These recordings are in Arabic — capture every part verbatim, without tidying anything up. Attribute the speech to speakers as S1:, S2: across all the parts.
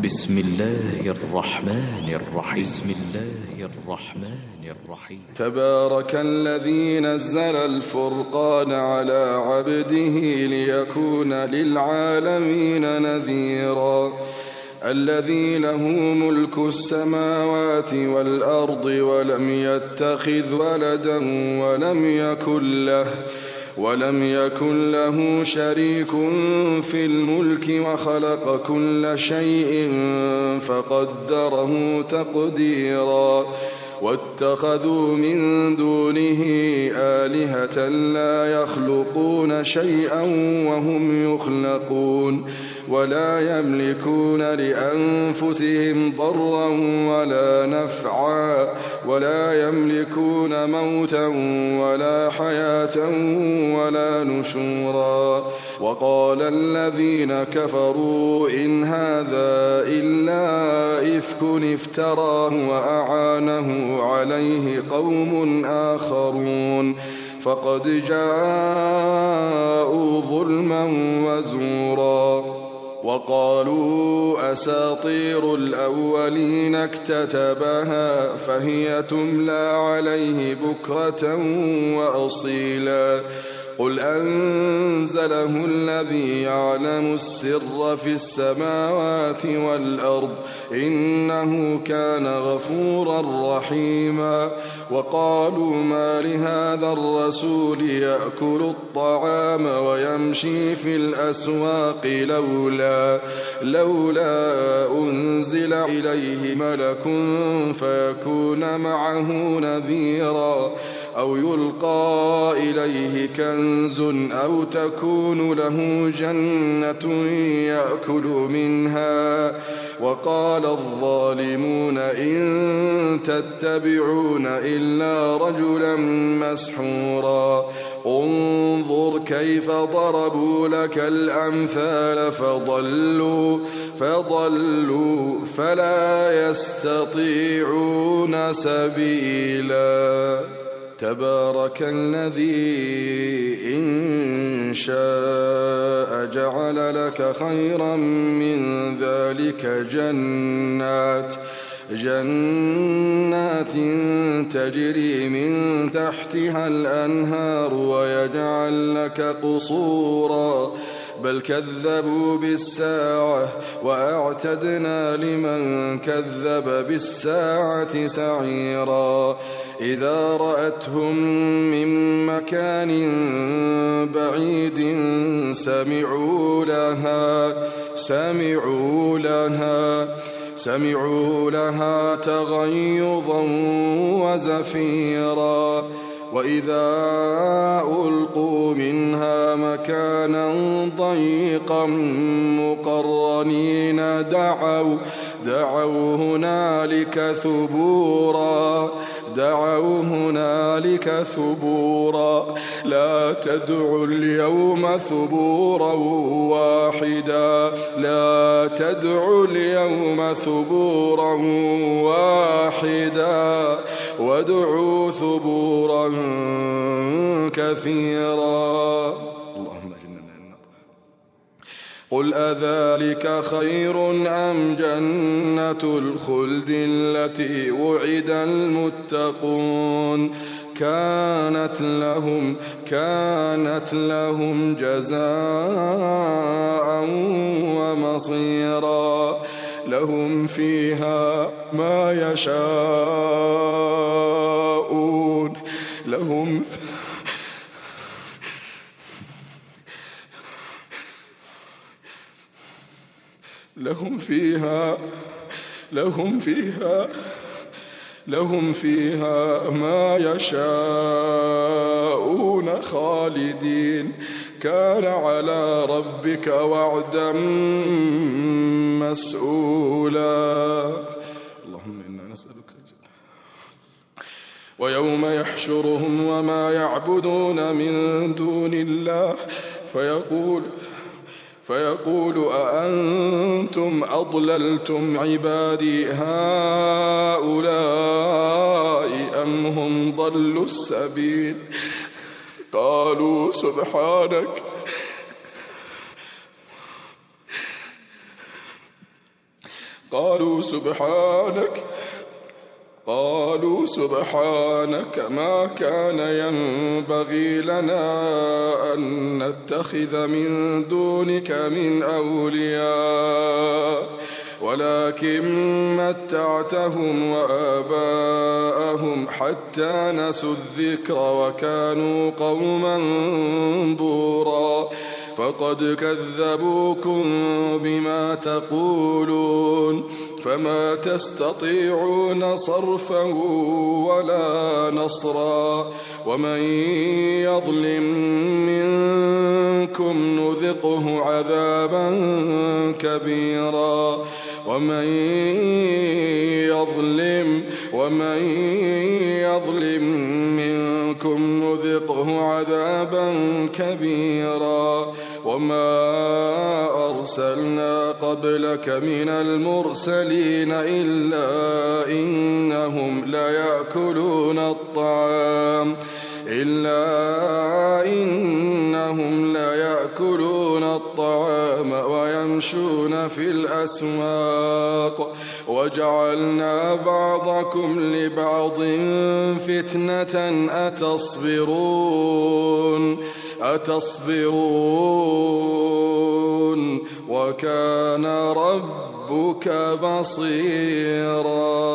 S1: بسم الله الرحمن الرحيم بسم الله الرحمن الرحيم
S2: تبارك الذي نزل الفرقان على عبده ليكون للعالمين نذيرا الذي له ملك السماوات والأرض ولم يتخذ ولدا ولم يكن له ولم يكن له شريك في الملك وخلق كل شيء فقدره تقديرا واتخذوا من دونه آلهة لا يخلقون شيئا وهم يخلقون ولا يملكون لأنفسهم ضرا ولا نفعا ولا يملكون موتا ولا حياة ولا نشورا وقال الذين كفروا إن هذا إلا إفك افتراه وأعانه عليه قوم آخرون فقد جاءوا ظلما وزورا وقالوا أساطير الأولين اكتتبها فهي تملى عليه بكرة وأصيلا قل أنزله الذي يعلم السر في السماوات والأرض إنه كان غفورا رحيما وقالوا ما لهذا الرسول يأكل الطعام ويمشي في الأسواق لولا لولا أنزل إليه ملك فيكون معه نذيرا أو يلقى إليه كنز أو تكون له جنة يأكل منها وقال الظالمون إن تتبعون إلا رجلا مسحورا انظر كيف ضربوا لك الأمثال فضلوا فضلوا فلا يستطيعون سبيلا تبارك الذي إن شاء جعل لك خيرا من ذلك جنات جنات تجري من تحتها الأنهار ويجعل لك قصورا بل كذبوا بالساعة وأعتدنا لمن كذب بالساعة سعيرا إذا رأتهم من مكان بعيد سمعوا لها سمعوا لها سمعوا لها تغيظا وزفيرا وإذا ألقوا منها مكانا ضيقا مقرنين دعوا دعوا هنالك ثبورا دعوا هنالك ثبورا لا تدعوا اليوم ثبورا واحدا لا تدعوا اليوم ثبورا واحدا وادعوا ثبورا كثيرا اللهم إننا قل أذلك خير أم جنة الخلد التي وعد المتقون كانت لهم كانت لهم جزاء ومصيرا لهم فيها ما يشاءون لهم لهم فيها لهم فيها لهم فيها ما يشاءون خالدين كان على ربك وعدا مسؤولا اللهم إنا نسألك الجنة ويوم يحشرهم وما يعبدون من دون الله فيقول فيقول أأنتم أضللتم عبادي هؤلاء أم هم ضلوا السبيل قالوا سبحانك قالوا سبحانك قالوا سبحانك ما كان ينبغي لنا أن نتخذ من دونك من أولياء ولكن متعتهم وآباءهم حتى نسوا الذكر وكانوا قوما بورا فقد كذبوكم بما تقولون فما تستطيعون صرفا ولا نصرا ومن يظلم منكم نذقه عذابا كبيرا ومن يظلم ومن يظلم منكم نذقه عذابا كبيرا وما أرسلنا قبلك من المرسلين إلا إنهم ليأكلون الطعام إلا إنهم ليأكلون الطعام ويمشون في الأسواق وجعلنا بعضكم لبعض فتنة أتصبرون أتصبرون وكان ربك بصيرا.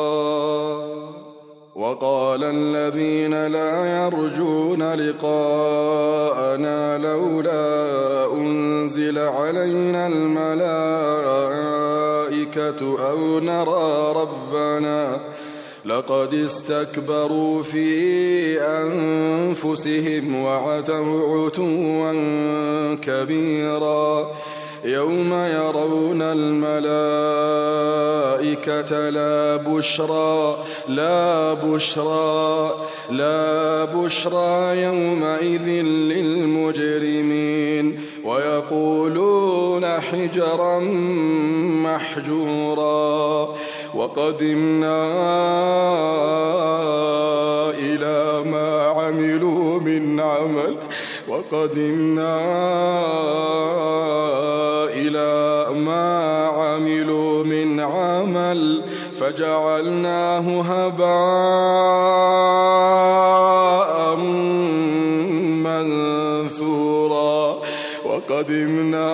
S2: وقال الذين لا يرجون لقاءنا لولا أنزل علينا الملائكة أو نرى ربنا لقد استكبروا في أنفسهم وعتوا عتوا كبيرا يوم يرون الملائكة لا بشرى لا بشرى لا بشرى يومئذ للمجرمين ويقولون حجرا محجورا وقدمنا إلى ما عملوا من عمل وقدمنا إلى ما عملوا من عمل فجعلناه هباء منثورا وقدمنا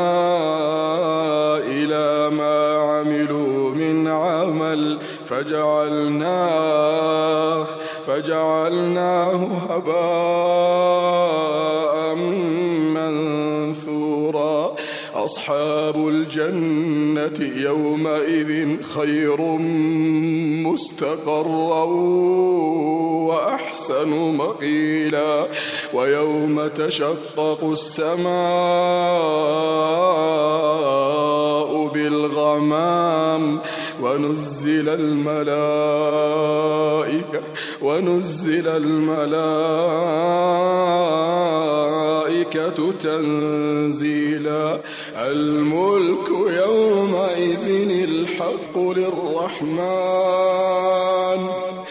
S2: إلى ما عملوا من عمل فجعلناه فجعلناه هباء منثورا أصحاب الجنة يومئذ خير مستقرا وأحسن مقيلا ويوم تشقق السماء بالغمام ونزل الملائكة ونزل الملائكة تنزيلا الملك يومئذ الحق للرحمن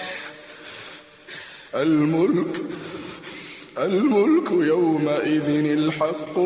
S2: الملك الملك يومئذ الحق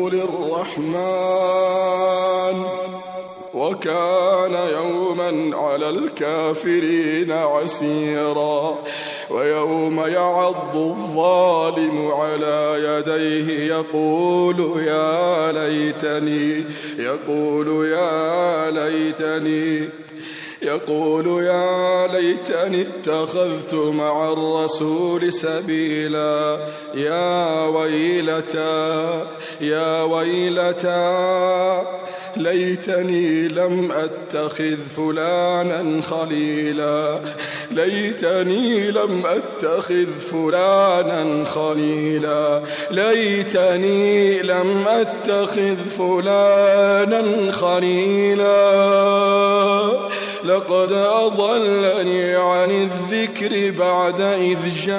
S2: للرحمن وكان يوما على الكافرين عسيرا ويوم يعض الظالم على يديه يقول يا ليتني يقول يا ليتني يقول يا ليتني اتخذت مع الرسول سبيلا يا ويلتى يا ويلتى ليتني لم أتخذ فلانا خليلا ليتني لم أتخذ فلانا خليلا ليتني لم أتخذ فلانا خليلا لقد أضلني عن الذكر بعد إذ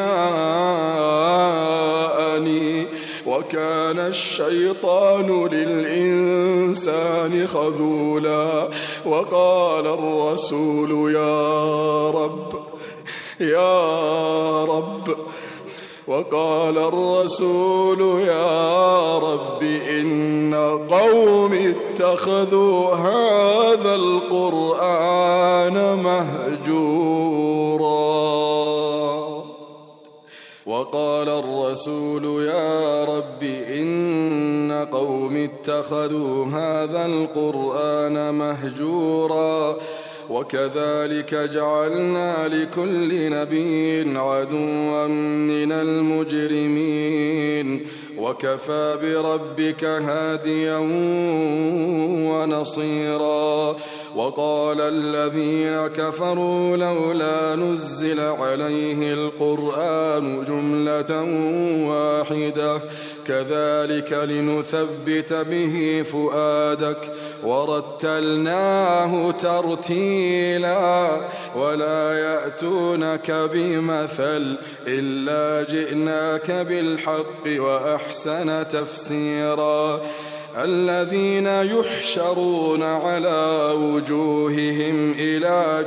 S2: جاءني وكان الشيطان للإنسان خذولا وقال الرسول يا رب يا رب وقال الرسول يا رب إن قوم اتخذوا هذا القرآن مهجورا وقال الرسول يا رب إن قوم اتخذوا هذا القرآن مهجورا وكذلك جعلنا لكل نبي عدوا من المجرمين وكفى بربك هاديا ونصيرا وقال الذين كفروا لولا نزل عليه القرآن جملة واحدة كذلك لنثبت به فؤادك ورتلناه ترتيلا ولا يأتونك بمثل إلا جئناك بالحق وأحسن تفسيرا الذين يحشرون على وجوههم إلى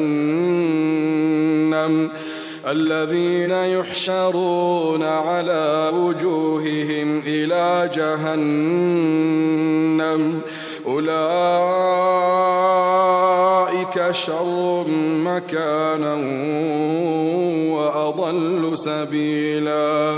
S2: جهنم الذين يحشرون على وجوههم إلى جهنم أولئك شر مكانا وأضل سبيلا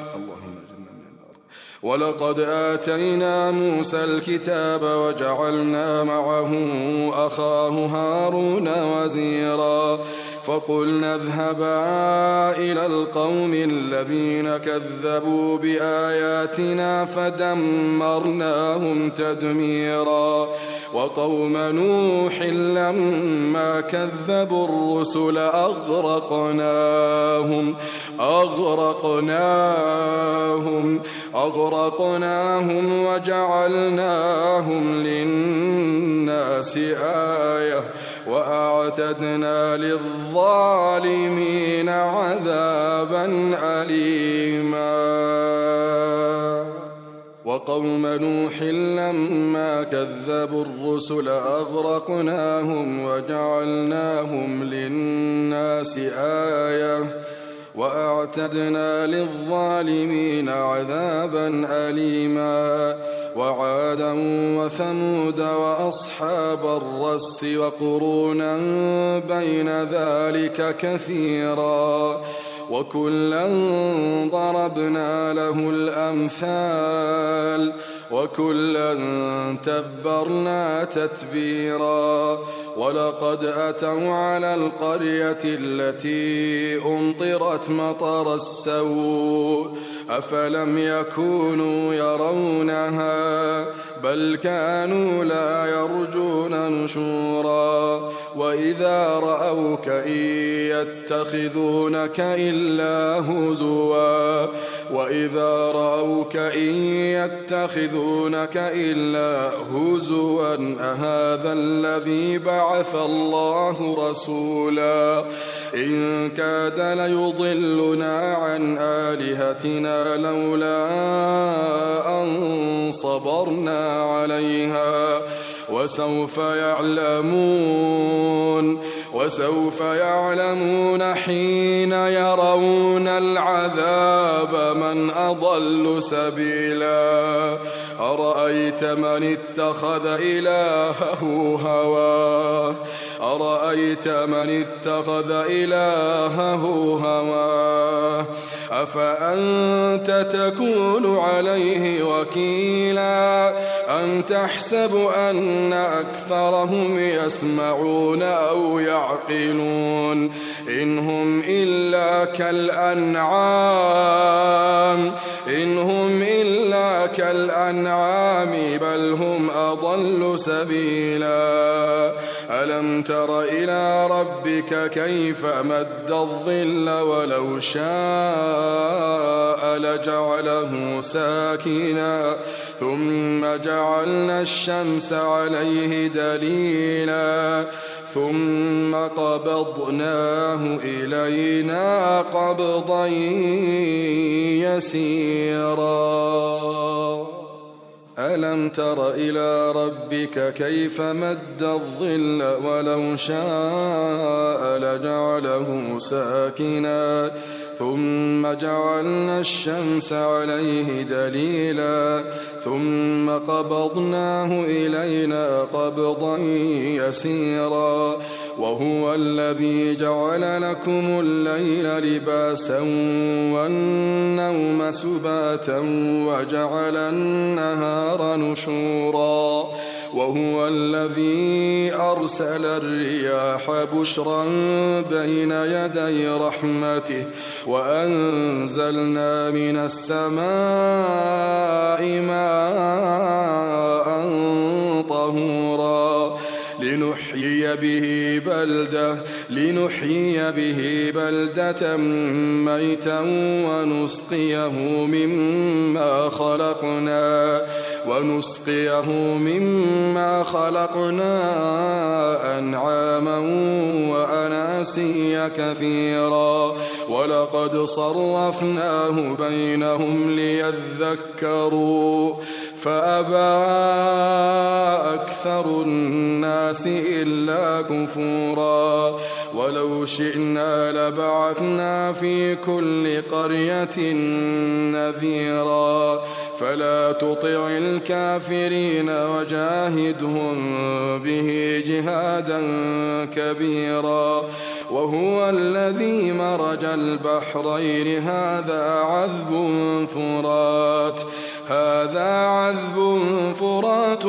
S2: ولقد آتينا موسى الكتاب وجعلنا معه أخاه هارون وزيرا فقلنا اذهبا إلى القوم الذين كذبوا بآياتنا فدمرناهم تدميرا وقوم نوح لما كذبوا الرسل أغرقناهم أغرقناهم أغرقناهم وجعلناهم للناس آية وأعتدنا للظالمين عذابا أليما وقوم نوح لما كذبوا الرسل أغرقناهم وجعلناهم للناس آية وأعتدنا للظالمين عذابا أليما وعادا وثمود وأصحاب الرس وقرونا بين ذلك كثيرا وكلا ضربنا له الأمثال وكلا تبرنا تتبيرا ولقد أتوا على القرية التي أمطرت مطر السوء أفلم يكونوا يرونها بل كانوا لا يرجون نشورا وإذا رأوك إن يتخذونك إلا هزوا وإذا رأوك إن يتخذونك إلا هزوا أهذا الذي بعث الله رسولا إن كاد ليضلنا عن آلهتنا لولا أن صبرنا عليها وسوف يعلمون وسوف يعلمون حين يرون العذاب من أضل سبيلا أرأيت من اتخذ إلهه هواه أرأيت من اتخذ إلهه هواه أفأنت تكون عليه وكيلا أم تحسب أن أكثرهم يسمعون أو يعقلون إن هم إلا كالأنعام إن هم إلا كالأنعام بل هم أضل سبيلا ألم تر إلى ربك كيف مد الظل ولو شاء لجعله ساكنا ثم جعلنا الشمس عليه دليلا ثم قبضناه إلينا قبضا يسيرا ألم تر إلى ربك كيف مد الظل ولو شاء لجعله ساكنا ثم جعلنا الشمس عليه دليلا ثم قبضناه إلينا قبضا يسيرا وهو الذي جعل لكم الليل لباسا والنوم سباتا وجعل النهار نشورا وهو الذي أرسل الرياح بشرا بين يدي رحمته وأنزلنا من السماء ماء طهورا لنحيي به بلدة لنحيي به بلدة ميتا ونسقيه مما خلقنا ونسقيه مما خلقنا أنعاما وأناسيا كثيرا ولقد صرفناه بينهم ليذكروا فأبى أكثر الناس إلا كفورا ولو شئنا لبعثنا في كل قرية نذيرا فلا تطع الكافرين وجاهدهم به جهادا كبيرا وهو الذي مرج البحرين هذا عذب فرات هذا عذب فرات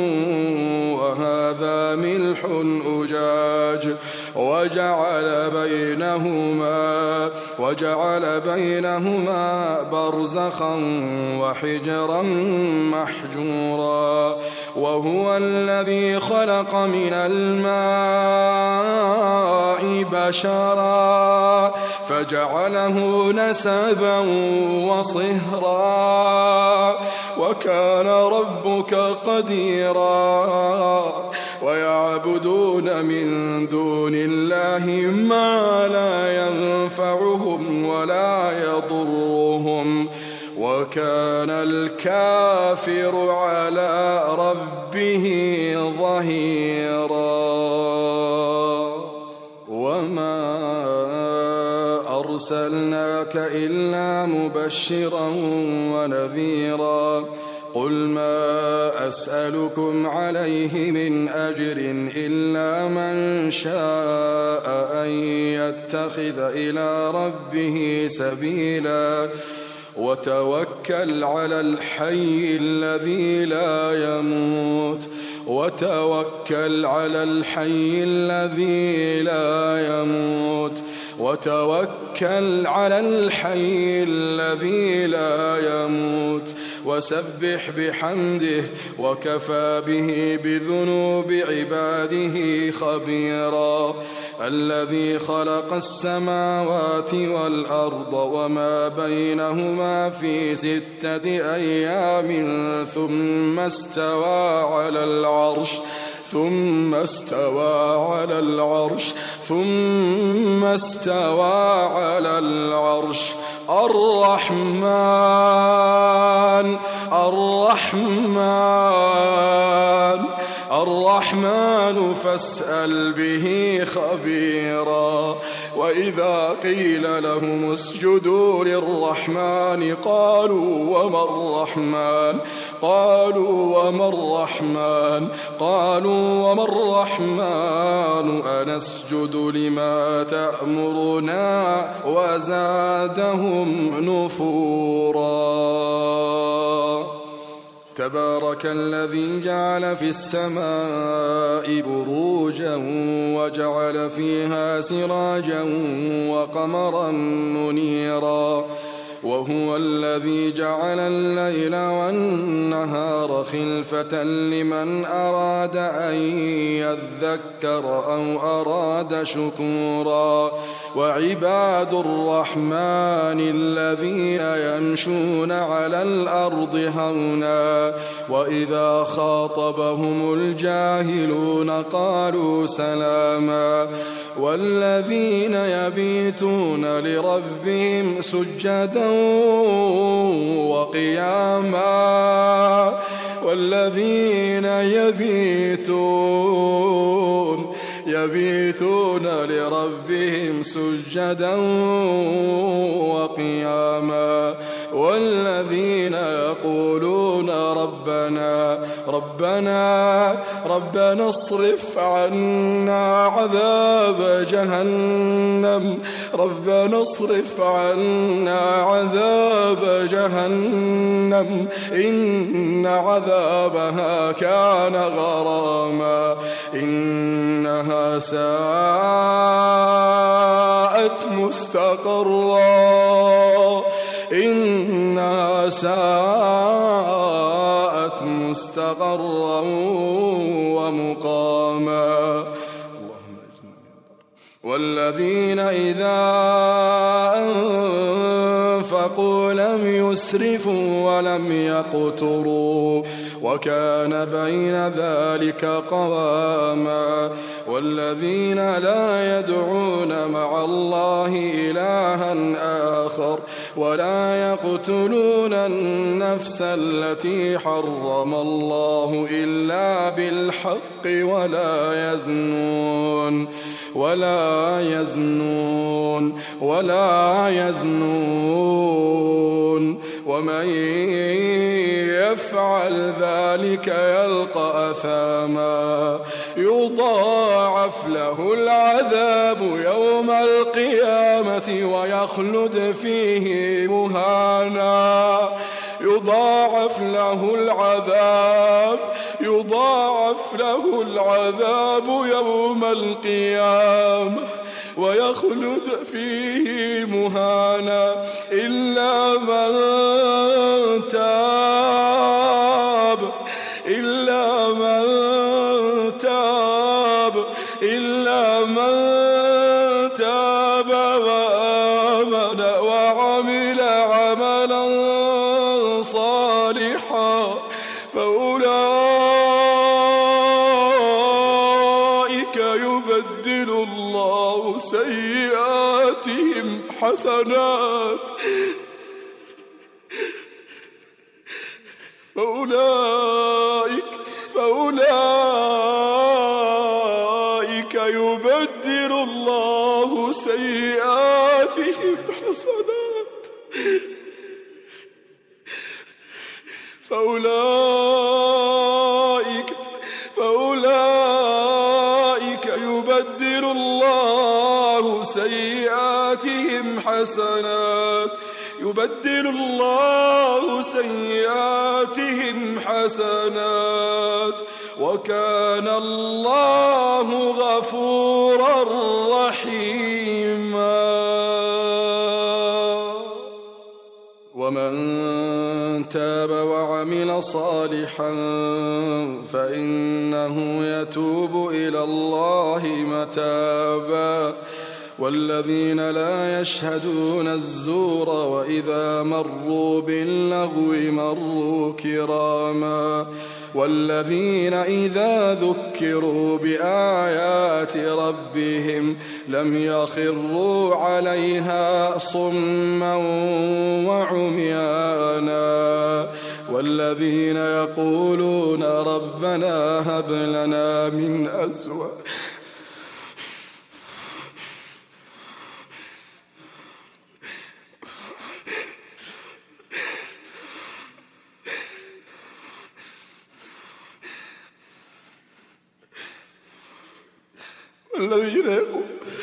S2: وهذا ملح أجاج وجعل بينهما وجعل بينهما برزخا وحجرا محجورا وهو الذي خلق من الماء بشرا فجعله نسبا وصهرا وكان ربك قديرا ويعبدون من دون الله ما لا ينفعهم ولا يضرهم وكان الكافر على ربه ظهيرا وما أرسلناك إلا مبشرا ونذيرا قل ما أسألكم عليه من أجر إلا من شاء أن يتخذ إلى ربه سبيلا وتوكل على الحي الذي لا يموت وتوكل على الحي الذي لا يموت وتوكل على الحي الذي لا يموت وسبح بحمده وكفى به بذنوب عباده خبيرا الذي خلق السماوات والأرض وما بينهما في ستة أيام ثم استوى على العرش ثم استوى على العرش ثم استوى على العرش الرحمن الرحمن الرحمن فاسأل به خبيرا وإذا قيل لهم اسجدوا للرحمن قالوا وما الرحمن قالوا وما الرحمن قالوا وما الرحمن أنسجد لما تأمرنا وزادهم نفورا تبارك الذي جعل في السماء بروجا وجعل فيها سراجا وقمرا منيرا وهو الذي جعل الليل والنهار خلفة لمن أراد أن يذكر أو أراد شكورا وعباد الرحمن الذين يمشون على الأرض هونا وإذا خاطبهم الجاهلون قالوا سلاما والذين يبيتون لربهم سجدا وقياما والذين يبيتون يبيتون لربهم سجدا وقياما والذين يقولون ربنا ربنا ربنا اصرف عنا عذاب جهنم ربنا اصرف عنا عذاب جهنم إن عذابها كان غراما إنها ساءت مستقرا إنها ساءت مستقرا ومقاما والذين إذا أنفقوا لم يسرفوا ولم يقتروا وكان بين ذلك قواما والذين لا يدعون مع الله إلها آخر ولا يقتلون النفس التي حرم الله إلا بالحق ولا يزنون ولا يزنون ولا يزنون ومن يفعل ذلك يلقى أثاما يضاعف له العذاب يوم القيامة ويخلد فيه مهانا يضاعف له العذاب يضاعف له العذاب يوم القيامة ويخلد فيه مهانا إلا من تاب إلا من تاب إلا من تاب وآمن وعمل عملا صالحا فأولئك يبدل الله سيئاتهم حسنات فأولئك فأولئك يبدل الله سيئاتهم حسنات فأولئك فأولئك يبدل الله سيئاتهم حسنات يبدل الله سيئاتهم حسنات وكان الله غفورا رحيما ومن تاب وعمل صالحا فإنه يتوب إلى الله متابا والذين لا يشهدون الزور وإذا مروا باللغو مروا كراما والذين إذا ذكروا بآيات ربهم لم يخروا عليها صما وعميانا والذين يقولون ربنا هب لنا من أزواجنا الذين يقول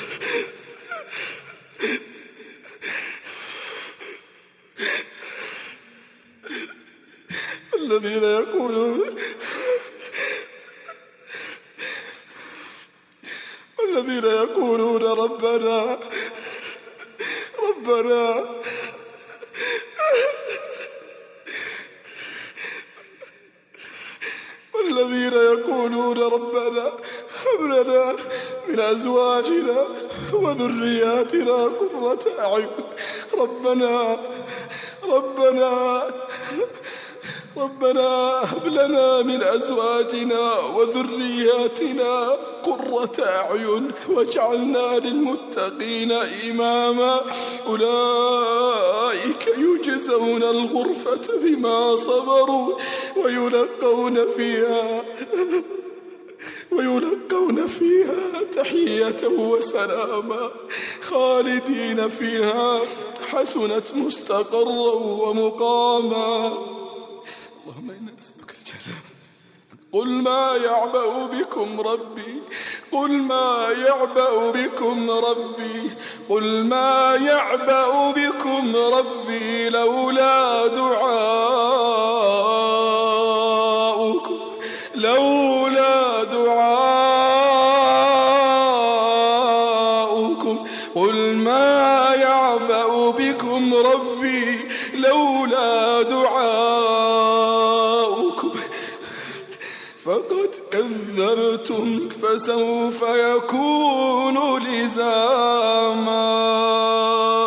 S2: الذين يقولون الذين يقولون ربنا ربنا والذين يقولون ربنا هب لنا من أزواجنا وذرياتنا قرة أعين ربنا ربنا ربنا هب لنا من أزواجنا وذرياتنا قرة أعين واجعلنا للمتقين إماما أولئك يجزون الغرفة بما صبروا ويلقون فيها ويلقون فيها تحية وسلاما خالدين فيها حسنت مستقرا ومقاما. اللهم إنا نسألك الجنة. قل ما يعبأ بكم ربي قل ما يعبأ بكم ربي قل ما يعبأ بكم ربي لولا دعاؤكم لولا دعاؤكم قل ما يعبأ بكم ربي لولا دعاؤكم فقد كذبتم فسوف يكون لزاما.